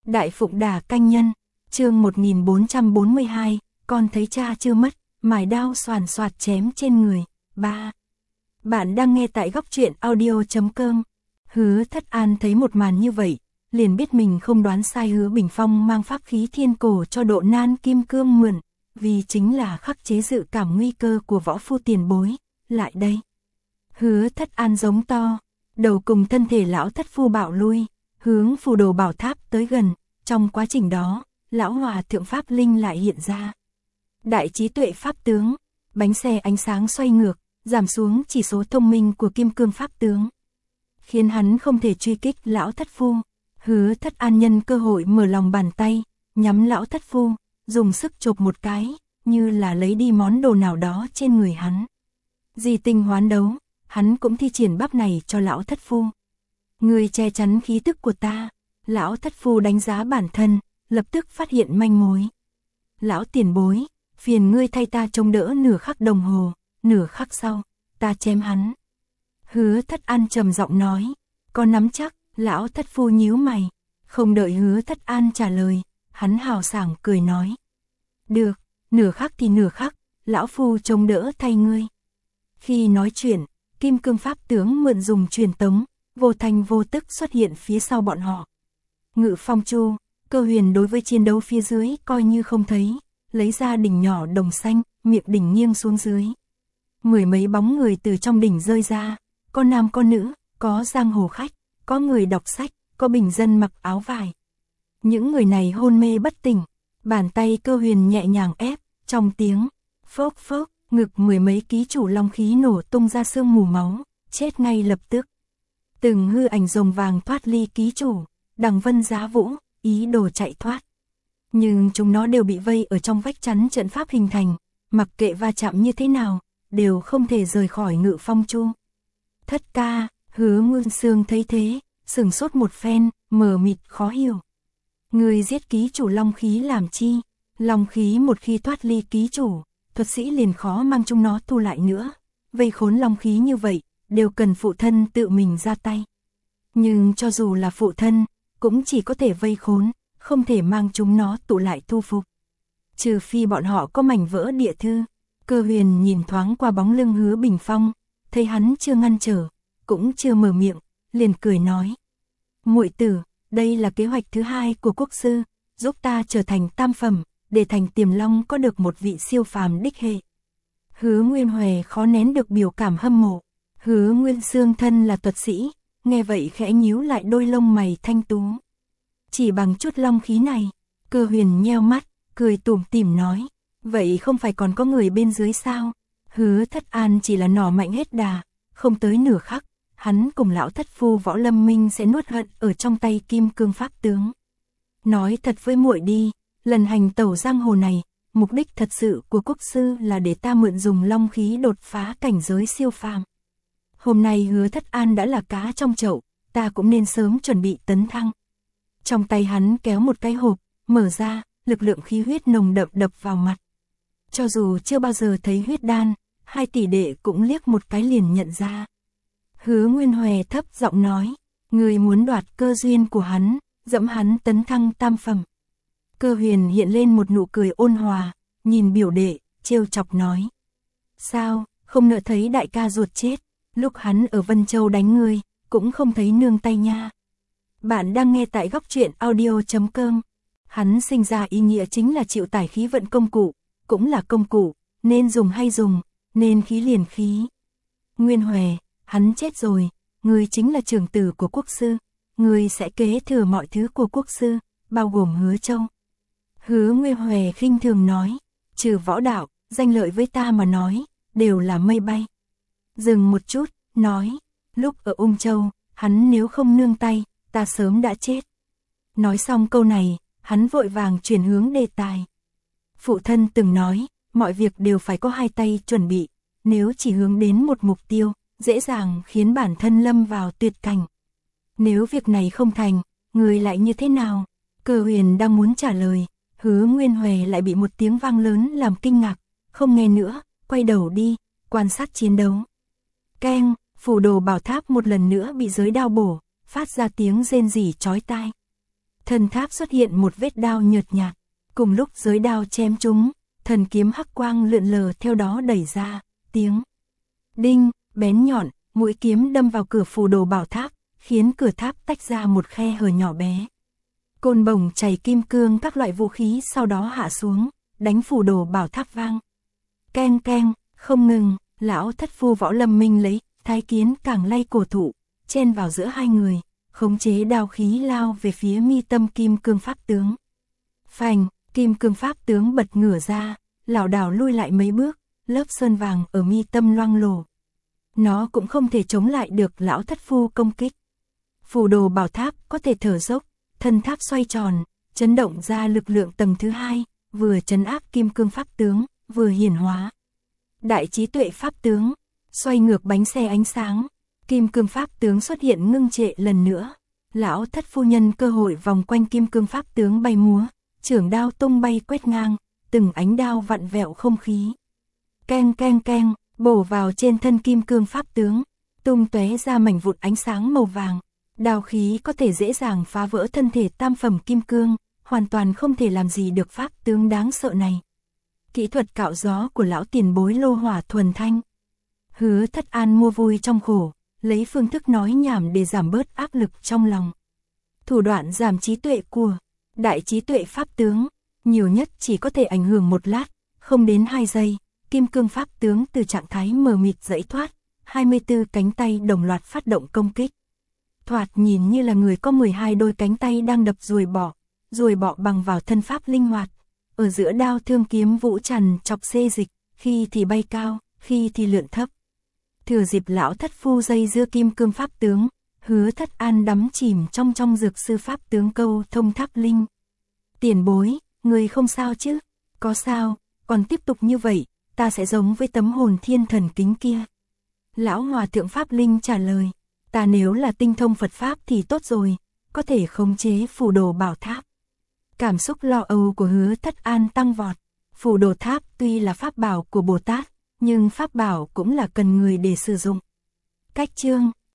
Đại Phụng Đà Canh Nhân, chương 1442, con thấy cha chưa mất, mài đao xoàn xoạt chém trên người. 3. Bạn đang nghe tại góc truyện audio.com. Hứa Thất An thấy một màn như vậy, liền biết mình không đoán sai. Hứa Bình Phong mang pháp khí thiên cổ cho Độ Nan Kim Cương mượn, vì chính là khắc chế dự cảm nguy cơ của võ phu tiền bối. Lại đây. Hứa Thất An giống to, đầu cùng thân thể lão thất phu bạo lui, hướng phù đồ bảo tháp tới gần. Trong quá trình đó, lão hòa thượng pháp linh lại hiện ra. Đại trí tuệ pháp tướng, bánh xe ánh sáng xoay ngược, giảm xuống chỉ số thông minh của kim cương pháp tướng, khiến hắn không thể truy kích lão thất phu. Hứa Thất An nhân cơ hội mở lòng bàn tay, nhắm lão thất phu, dùng sức chộp một cái, như là lấy đi món đồ nào đó trên người hắn. Di tinh hoán đấu, hắn cũng thi triển bắp này cho lão thất phu. Người che chắn khí tức của ta. Lão thất phu đánh giá bản thân, lập tức phát hiện manh mối. Lão tiền bối, phiền ngươi thay ta trông đỡ nửa khắc đồng hồ, nửa khắc sau, ta chém hắn. Hứa Thất An trầm giọng nói, có nắm chắc. Lão thất phu nhíu mày, không đợi Hứa Thất An trả lời, hắn hào sảng cười nói. Được, nửa khắc thì nửa khắc, lão phu trông đỡ thay ngươi. Khi nói chuyện, kim cương pháp tướng mượn dùng truyền tống, vô thanh vô tức xuất hiện phía sau bọn họ. Ngự Phong Chu, Cơ Huyền đối với chiến đấu phía dưới coi như không thấy, lấy ra đỉnh nhỏ đồng xanh, miệng đỉnh nghiêng xuống dưới. Mười mấy bóng người từ trong đỉnh rơi ra, có nam có nữ, có giang hồ khách, có người đọc sách, có bình dân mặc áo vải. Những người này hôn mê bất tỉnh, bàn tay Cơ Huyền nhẹ nhàng ép, trong tiếng phốc phốc, ngực mười mấy ký chủ long khí nổ tung ra sương mù máu, chết ngay lập tức. Từng hư ảnh rồng vàng thoát ly ký chủ, đằng vân giá vũ, ý đồ chạy thoát. Nhưng chúng nó đều bị vây ở trong vách chắn trận pháp hình thành, mặc kệ va chạm như thế nào, đều không thể rời khỏi Ngự Phong Chu. Thất ca, Hứa Nguyên Sương thấy thế, sửng sốt một phen, mờ mịt khó hiểu. Người giết ký chủ long khí làm chi? Long khí một khi thoát ly ký chủ, thuật sĩ liền khó mang chúng nó thu lại nữa. Vây khốn long khí như vậy, đều cần phụ thân tự mình ra tay. Nhưng cho dù là phụ thân, cũng chỉ có thể vây khốn, không thể mang chúng nó tụ lại thu phục. Trừ phi bọn họ có mảnh vỡ địa thư. Cơ Huyền nhìn thoáng qua bóng lưng Hứa Bình Phong, thấy hắn chưa ngăn trở, cũng chưa mở miệng, liền cười nói. Muội tử, đây là kế hoạch thứ hai của quốc sư, giúp ta trở thành tam phẩm, để thành Tiềm Long có được một vị siêu phàm đích hệ. Hứa Nguyên Huệ khó nén được biểu cảm hâm mộ. Hứa Nguyên Sương thân là thuật sĩ, nghe vậy khẽ nhíu lại đôi lông mày thanh tú. Chỉ bằng chút long khí này, Cơ Huyền nheo mắt, cười tủm tỉm nói, vậy không phải còn có người bên dưới sao? Hứa Thất An chỉ là nỏ mạnh hết đà, không tới nửa khắc, hắn cùng lão thất phu Võ Lâm Minh sẽ nuốt hận ở trong tay kim cương pháp tướng. Nói thật với muội đi, lần hành tẩu giang hồ này, mục đích thật sự của quốc sư là để ta mượn dùng long khí đột phá cảnh giới siêu phàm. Hôm nay Hứa Thất An đã là cá trong chậu, ta cũng nên sớm chuẩn bị tấn thăng. Trong tay hắn kéo một cái hộp, mở ra, lực lượng khí huyết nồng đậm đập vào mặt. Cho dù chưa bao giờ thấy huyết đan, hai tỷ đệ cũng liếc một cái liền nhận ra. Hứa Nguyên Huệ thấp giọng nói, người muốn đoạt cơ duyên của hắn, dẫm hắn tấn thăng tam phẩm. Cơ Huyền hiện lên một nụ cười ôn hòa, nhìn biểu đệ, trêu chọc nói. Sao, không nỡ thấy đại ca ruột chết, lúc hắn ở Vân Châu đánh ngươi, cũng không thấy nương tay nha. Bạn đang nghe tại góc truyện audio.com. Hắn sinh ra ý nghĩa chính là chịu tải khí vận công cụ, cũng là công cụ, nên dùng hay dùng, nên khí liền khí. Nguyên Huệ, hắn chết rồi, ngươi chính là trưởng tử của quốc sư, ngươi sẽ kế thừa mọi thứ của quốc sư, bao gồm Hứa Châu. Hứa Nguyên Huệ khinh thường nói, trừ võ đạo, danh lợi với ta mà nói, đều là mây bay. Dừng một chút, nói, lúc ở Ung Châu, hắn nếu không nương tay, ta sớm đã chết. Nói xong câu này, hắn vội vàng chuyển hướng đề tài. Phụ thân từng nói, mọi việc đều phải có hai tay chuẩn bị, nếu chỉ hướng đến một mục tiêu, dễ dàng khiến bản thân lâm vào tuyệt cảnh. Nếu việc này không thành, người lại như thế nào? Cơ Huyền đang muốn trả lời, Hứa Nguyên Huệ lại bị một tiếng vang lớn làm kinh ngạc, không nghe nữa, quay đầu đi, quan sát chiến đấu. Keng, phù đồ bảo tháp một lần nữa bị giới đao bổ, phát ra tiếng rên rỉ chói tai. Thân tháp xuất hiện một vết đao nhợt nhạt, cùng lúc giới đao chém trúng, thần kiếm hắc quang lượn lờ theo đó đẩy ra, tiếng đinh, bén nhọn, mũi kiếm đâm vào cửa phù đồ bảo tháp, khiến cửa tháp tách ra một khe hở nhỏ bé. Côn bổng chảy kim cương các loại vũ khí sau đó hạ xuống, đánh phù đồ bảo tháp vang. Keng keng, không ngừng, lão thất phu Võ Lâm Minh lấy, Thái Kiến càng lay cổ thụ, chen vào giữa hai người, khống chế đao khí lao về phía mi tâm kim cương pháp tướng. Phành, kim cương pháp tướng bật ngửa ra, lảo đảo lui lại mấy bước, lớp sơn vàng ở mi tâm loang lổ. Nó cũng không thể chống lại được lão thất phu công kích. Phù đồ bảo tháp có thể thở dốc, thân tháp xoay tròn, chấn động ra lực lượng tầng thứ hai, vừa trấn áp kim cương pháp tướng, vừa hiển hóa đại trí tuệ pháp tướng, xoay ngược bánh xe ánh sáng. Kim cương pháp tướng xuất hiện ngưng trệ lần nữa. Lão thất phu nhân cơ hội vòng quanh kim cương pháp tướng bay múa, chưởng đao tung bay quét ngang, từng ánh đao vặn vẹo không khí. Keng keng keng, bổ vào trên thân kim cương pháp tướng, tung tóe ra mảnh vụn ánh sáng màu vàng. Đao khí có thể dễ dàng phá vỡ thân thể tam phẩm kim cương, hoàn toàn không thể làm gì được pháp tướng đáng sợ này. Kỹ thuật cạo gió của lão tiền bối Lô Hỏa Thuần Thanh. Hứa Thất An mua vui trong khổ, lấy phương thức nói nhảm để giảm bớt áp lực trong lòng. Thủ đoạn giảm trí tuệ của đại trí tuệ pháp tướng, nhiều nhất chỉ có thể ảnh hưởng một lát, không đến 2 giây, kim cương pháp tướng từ trạng thái mờ mịt giãy thoát, 24 cánh tay đồng loạt phát động công kích. Thoạt nhìn như là người có 12 đôi cánh tay đang đập ruồi bọ bằng vào thân pháp linh hoạt. Ở giữa đao thương kiếm vũ trần chọc xê dịch, khi thì bay cao, khi thì lượn thấp. Thừa dịp lão thất phu dây dưa kim cương pháp tướng, Hứa Thất An đắm chìm trong dược sư pháp tướng câu thông tháp linh. Tiền bối, người không sao chứ? Có sao, còn tiếp tục như vậy, ta sẽ giống với tấm hồn thiên thần kính kia. Lão hòa thượng pháp linh trả lời, ta nếu là tinh thông Phật pháp thì tốt rồi, có thể khống chế phù đồ bảo tháp. Cảm xúc lo âu của Hứa Thất An tăng vọt. Phù đồ tháp tuy là pháp bảo của Bồ Tát, nhưng pháp bảo cũng là cần người để sử dụng. Cách chương